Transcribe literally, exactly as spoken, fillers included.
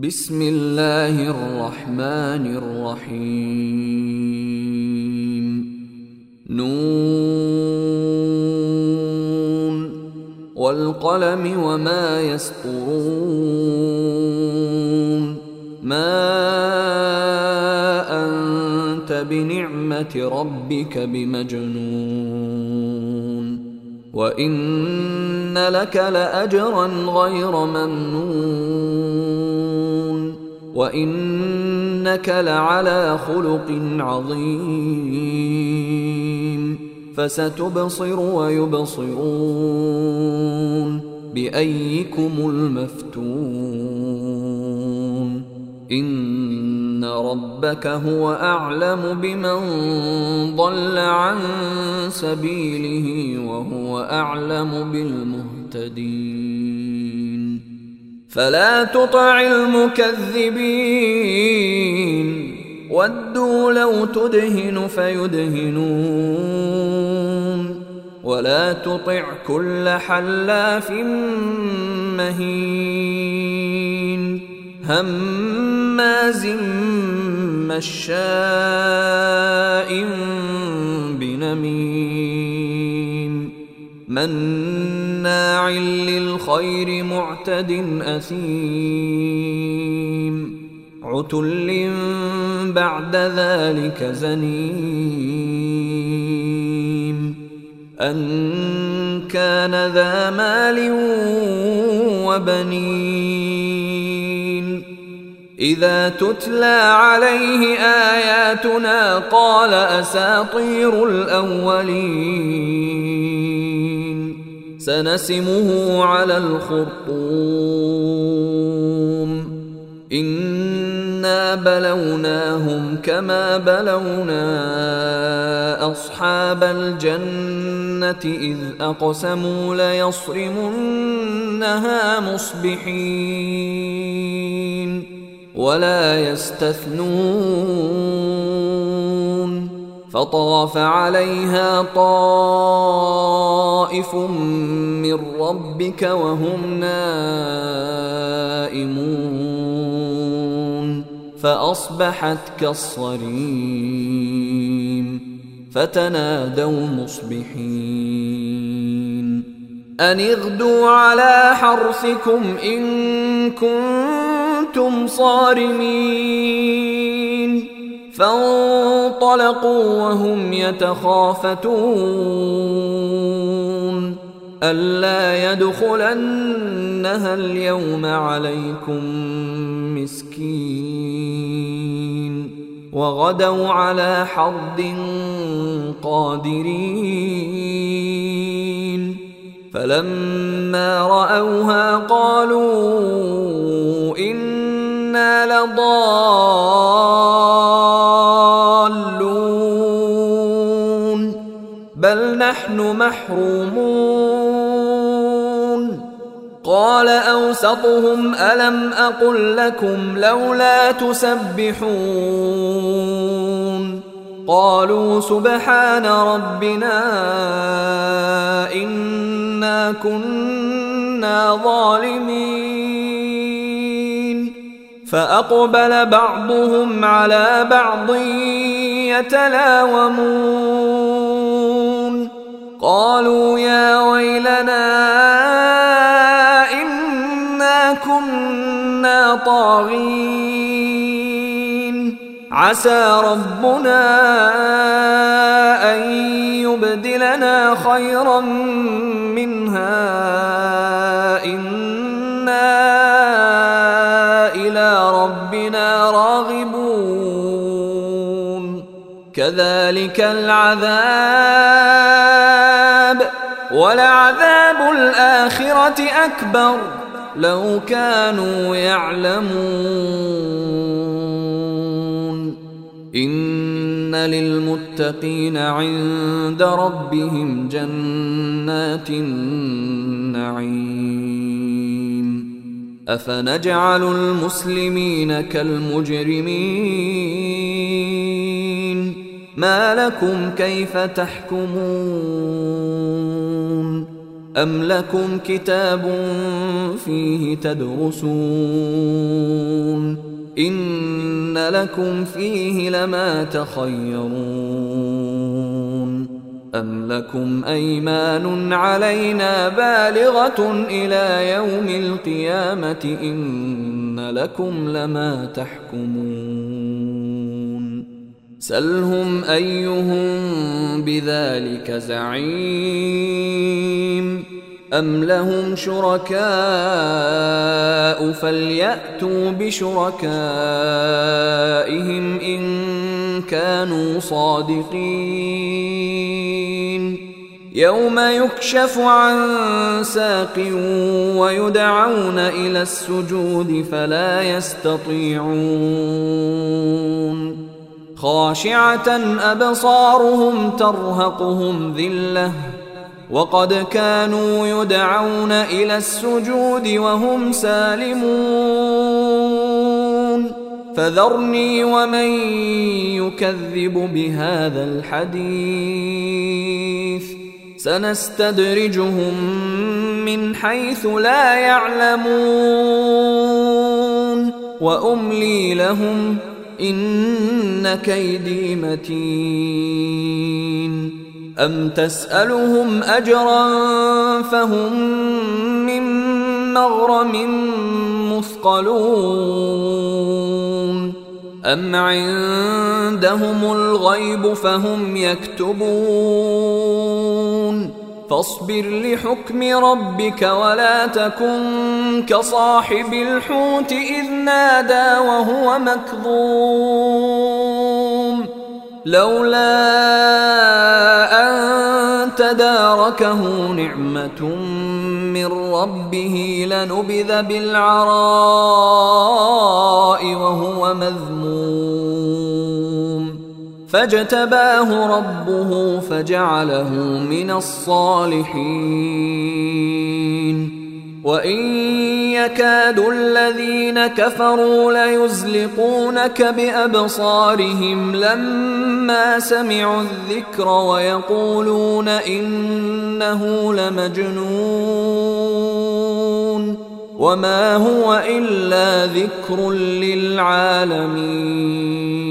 بسم الله الرحمن الرحيم. نون والقلم وما يسطرون. ما أنت بنعمة ربك بمجنون وإن لك لأجرا غير ممنون وإنك لعلى خلق عظيم. فستبصر ويبصرون بأيكم المفتون. إن ربك هو أعلم بمن ضل عن سبيله وهو أعلم بالمهتدين. فلا تطع المكذبين ودوا لو تدهن فيدهنون ولا تطع كل حلاف مهين هماز مشاء بنميم مناع للخير معتد أثيم عتل بعد ذلك زنيم أن كان ذا مال وبنين. إذا تتلى عليه آياتنا قال أساطير الأولين. سنسمه على الخرطوم. إنا بلوناهم كما بلونا أصحاب الجنة إذ أقسموا ليصرمنها مصبحين ولا يستثنون. فطاف عليها طائف من ربك وهم نائمون فأصبحت كالصريم. فتنادوا مصبحين أن اغدوا على حرثكم إن كنتم صارمين. فانطلقوا وهم يتخافتون ألا يدخلنها اليوم عليكم مسكين وغدوا على حرد قادرين. فلما رأوها قالوا إنا لضالون بل نحن محرومون. قال أوسطهم ألم أقل لكم لولا تسبحون. قالوا سبحان ربنا إنا كنا ظالمين. فأقبل بعضهم على بعض يتلاومون قالوا يا ويلنا إنا كنا طاغين. عسى ربنا أن يبدلنا خيرا منها إنا إلى ربنا راغبون. كذلك العذاب ولعذاب الآخرة أكبر لو كانوا يعلمون. إن للمتقين عند ربهم جنات النعيم. أفنجعل المسلمين كالمجرمين. ما لكم كيف تحكمون. أم لكم كتاب فيه تدرسون إن لكم فيه لما تخيرون أم لكم أيمان علينا بالغة إلى يوم القيامة إن لكم لما تحكمون سلهم أيهم بذلك زعيم أم لهم شركاء فليأتوا بشركائهم إن كانوا صادقين يوم يكشف عن ساق ويدعون إلى السجود فلا يستطيعون خاشعة أبصارهم ترهقهم ذلة وقد كانوا يدعون إلى السجود وهم سالمون فذرني ومن يكذب بهذا الحديث سنستدرجهم من حيث لا يعلمون وأملي لهم إن كيدي متين أم تسألهم أجرا فهم من مغرم مثقلون أم عندهم الغيب فهم يكتبون فاصبر لحكم ربك ولا تكن كصاحب الحوت إذ نادى وهو مكظوم لولا أن تداركه نعمة من ربه لنبذ بالعراء وهو مذموم فاجتباه ربه فجعله من الصالحين وإن يكاد الذين كفروا ليزلقونك بأبصارهم لما سمعوا الذكر ويقولون إنه لمجنون وما هو إلا ذكر للعالمين